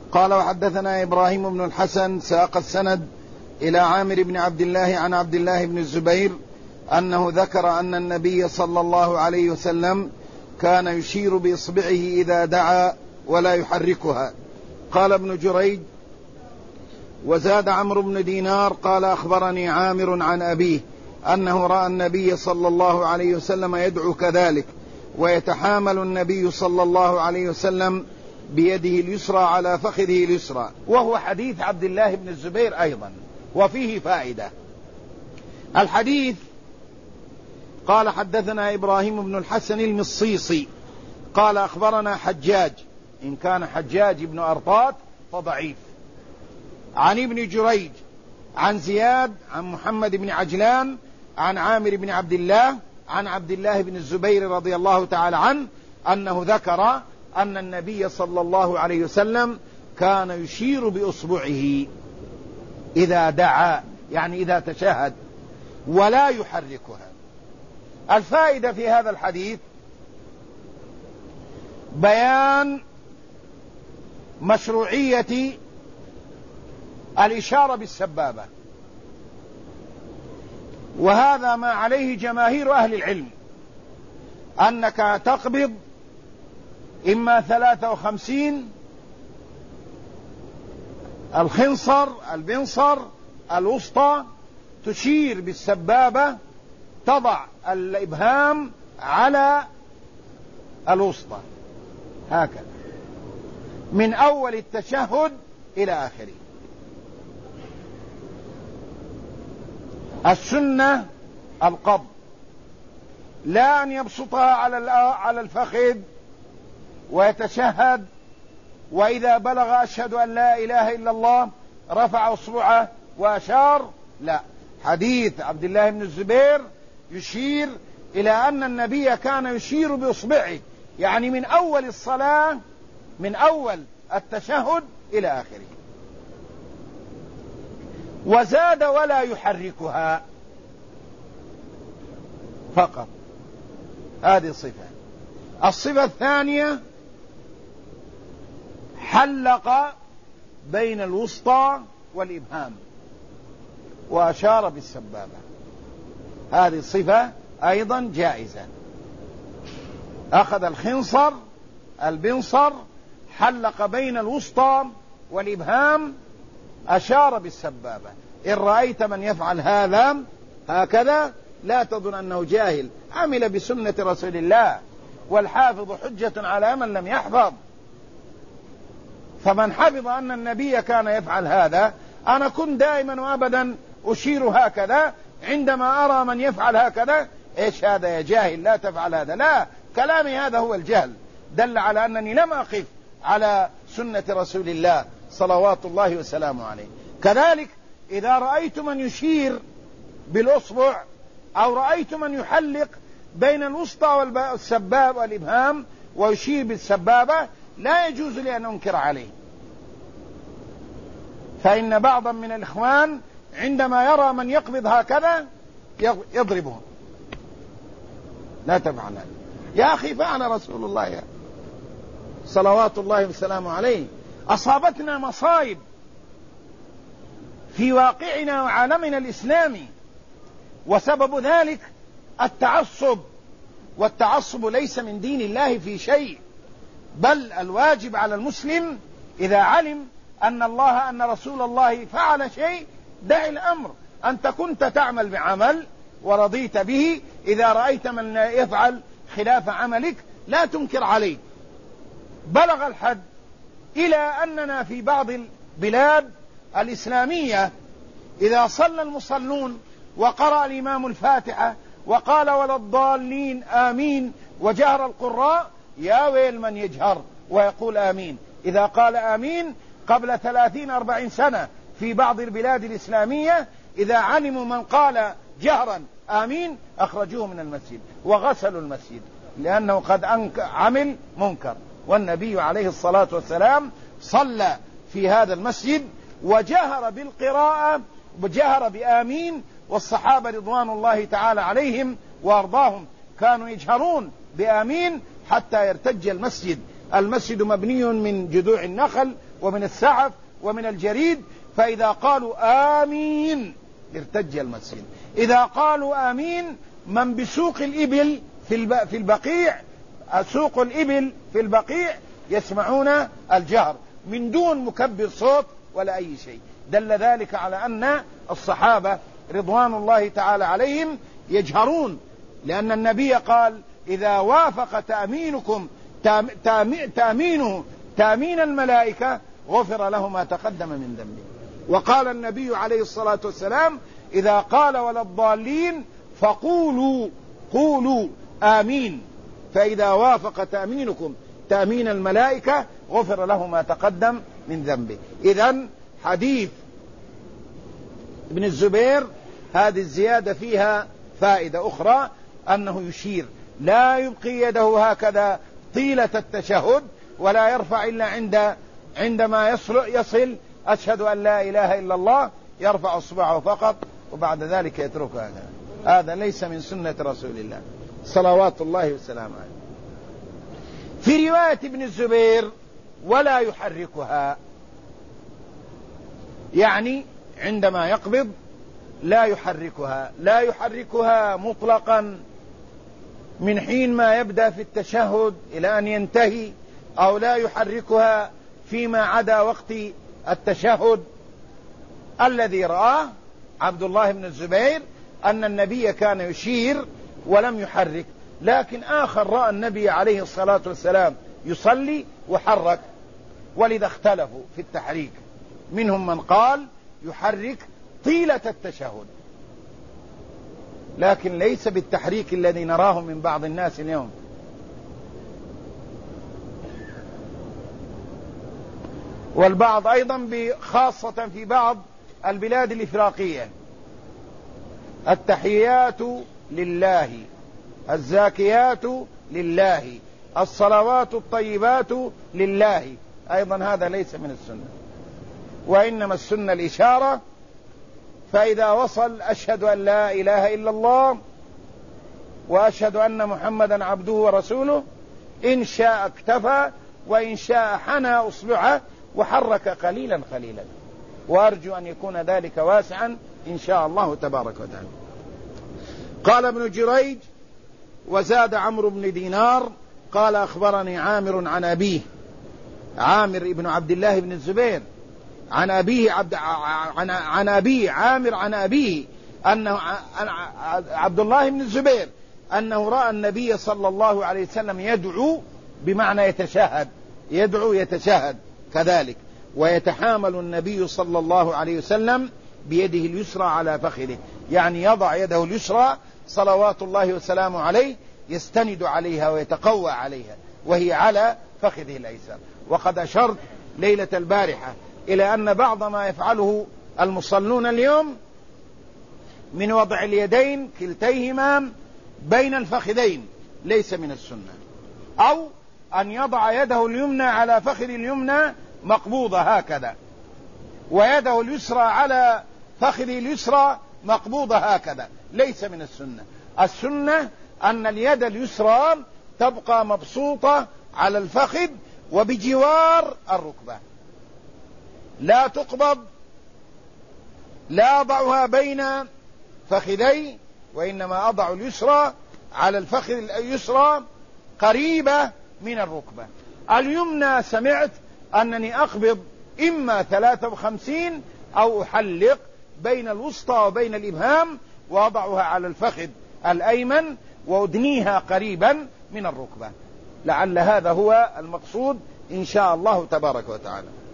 قال وحدثنا إبراهيم بن الحسن ساق السند إلى عامر بن عبد الله عن عبد الله بن الزبير أنه ذكر أن النبي صلى الله عليه وسلم كان يشير بإصبعه إذا دعا ولا يحركها. قال ابن جريج وزاد عمرو بن دينار قال أخبرني عامر عن أبيه أنه رأى النبي صلى الله عليه وسلم يدعو كذلك، ويتحامل النبي صلى الله عليه وسلم بيده اليسرى على فخذه اليسرى. وهو حديث عبد الله بن الزبير أيضا وفيه فائدة. الحديث قال حدثنا إبراهيم بن الحسن المصيصي قال أخبرنا حجاج، إن كان حجاج بن أرطات فضعيف، عن ابن جريج عن زياد عن محمد بن عجلان عن عامر بن عبد الله عن عبد الله بن الزبير رضي الله تعالى عنه أنه ذكر أن النبي صلى الله عليه وسلم كان يشير بأصبعه إذا دعا، يعني إذا تشهد، ولا يحركها. الفائدة في هذا الحديث بيان مشروعية الإشارة بالسبابة، وهذا ما عليه جماهير أهل العلم، أنك تقبض إما 53 الخنصر البنصر الوسطى، تشير بالسبابة، تضع الإبهام على الوسطى هكذا من أول التشهد إلى آخره. السنة القبض، لا أن يبسطها على الفخذ ويتشهد، وإذا بلغ أشهد أن لا إله إلا الله رفع أصبعه وأشار، لا. حديث عبد الله بن الزبير يشير إلى أن النبي كان يشير بإصبعه، يعني من أول الصلاة، من أول التشهد إلى آخره. وزاد ولا يحركها فقط، هذه صفة. الصفة الثانية حلق بين الوسطى والإبهام وأشار بالسبابة، هذه الصفة أيضا جائزة. أخذ الخنصر البنصر، حلق بين الوسطى والإبهام، أشار بالسبابة. إن رأيت من يفعل هذا هكذا لا تظن أنه جاهل، عمل بسنة رسول الله، والحافظ حجة على من لم يحفظ. فمن حفظ أن النبي كان يفعل هذا، أنا كنت دائما وأبدا أشير هكذا عندما أرى من يفعل هكذا، إيش هذا يا جاهل، لا تفعل هذا، لا، كلامي هذا هو الجهل، دل على أنني لم أقف على سنة رسول الله صلوات الله وسلامه عليه. كذلك إذا رأيت من يشير بالأصبع أو رأيت من يحلق بين الوسطى والسباب والإبهام ويشير بالسبابة، لا يجوز لي أن أنكر عليه، فإن بعضا من الإخوان عندما يرى من يقبض هكذا يضربه. لا تفعل هذا يا أخي، فعل رسول الله صلوات الله وسلامه عليه. أصابتنا مصائب في واقعنا وعالمنا الإسلامي، وسبب ذلك التعصب، والتعصب ليس من دين الله في شيء، بل الواجب على المسلم إذا علم أن رسول الله فعل شيء، دع الأمر. أنت كنت تعمل بعمل ورضيت به، إذا رأيت من يفعل خلاف عملك لا تنكر عليه. بلغ الحد إلى أننا في بعض البلاد الإسلامية إذا صلى المصلون وقرأ الإمام الفاتحة وقال ولا الضالين آمين وجهر القراء، يا ويل من يجهر ويقول آمين. إذا قال آمين قبل 30-40 سنة في بعض البلاد الإسلامية، إذا علموا من قال جهرا آمين أخرجوه من المسجد وغسلوا المسجد، لأنه قد عمل منكر. والنبي عليه الصلاة والسلام صلى في هذا المسجد وجهر بالقراءة وجهر بآمين، والصحابة رضوان الله تعالى عليهم وأرضاهم كانوا يجهرون بآمين حتى يرتج المسجد. المسجد مبني من جذوع النخل ومن السعف ومن الجريد، فإذا قالوا آمين ارتج المسجد. إذا قالوا آمين من بسوق الإبل في البقيع، سوق الإبل في البقيع يسمعون الجهر من دون مكبر صوت ولا أي شيء. دل ذلك على أن الصحابة رضوان الله تعالى عليهم يجهرون، لأن النبي قال إذا وافق تأمينكم تأمينه تأمين الملائكة غفر له ما تقدم من ذنبه. وقال النبي عليه الصلاة والسلام إذا قال ولا الضالين قولوا آمين، فإذا وافق تأمينكم تأمين الملائكة غفر له ما تقدم من ذنبه. إذن حديث ابن الزبير هذه الزيادة فيها فائدة أخرى، أنه يشير، لا يبقي يده هكذا طيلة التشهد، ولا يرفع إلا عندما يصل أشهد أن لا إله إلا الله، يرفع أصبعه فقط وبعد ذلك يتركها. هذا ليس من سنة رسول الله صلوات الله وسلامه عليه. في رواية ابن الزبير ولا يحركها، يعني عندما يقبض لا يحركها مطلقا من حين ما يبدأ في التشهد إلى أن ينتهي، أو لا يحركها فيما عدا وقت التشهد. الذي رآه عبد الله بن الزبير أن النبي كان يشير ولم يحرك، لكن آخر رأى النبي عليه الصلاة والسلام يصلي وحرك، ولذا اختلفوا في التحريك. منهم من قال يحرك طيلة التشهد، لكن ليس بالتحريك الذي نراه من بعض الناس اليوم. والبعض أيضا خاصة في بعض البلاد الإفراقية، التحيات لله، الزاكيات لله، الصلوات الطيبات لله، أيضا هذا ليس من السنة، وإنما السنة الإشارة. فإذا وصل أشهد أن لا إله إلا الله وأشهد أن محمدا عبده ورسوله، إن شاء اكتفى، وإن شاء حنى أصبعه وحرك قليلا قليلا، وأرجو أن يكون ذلك واسعا إن شاء الله تبارك وتعالى. قال ابن جريج وزاد عمرو بن دينار قال أخبرني عامر عن أبيه، عامر ابن عبد الله بن الزبير، عن أبيه عن أبيه عامر عن أبيه أنه عبد الله بن الزبير أنه رأى النبي صلى الله عليه وسلم يدعو، بمعنى يدعو يتشهد كذلك، ويتحامل النبي صلى الله عليه وسلم بيده اليسرى على فخذه، يعني يضع يده اليسرى صلوات الله وسلامه عليه يستند عليها ويتقوى عليها، وهي على فخذه الأيسر. وقد أشرت ليلة البارحة إلى أن بعض ما يفعله المصلون اليوم من وضع اليدين كلتيهما بين الفخذين ليس من السنة، أو أن يضع يده اليمنى على فخذ اليمنى مقبوضة هكذا، ويده اليسرى على فخذ اليسرى مقبوضة هكذا، ليس من السنة. السنة أن اليد اليسرى تبقى مبسوطة على الفخذ وبجوار الركبة، لا تقبض، لا أضعها بين فخذي، وإنما أضع اليسرى على الفخذ اليسرى قريبة من الركبة. اليمنى سمعت أنني أقبض إما 53 أو أحلق بين الوسطى وبين الإبهام، وأضعها على الفخذ الأيمن وأدنيها قريبا من الركبة. لعل هذا هو المقصود إن شاء الله تبارك وتعالى.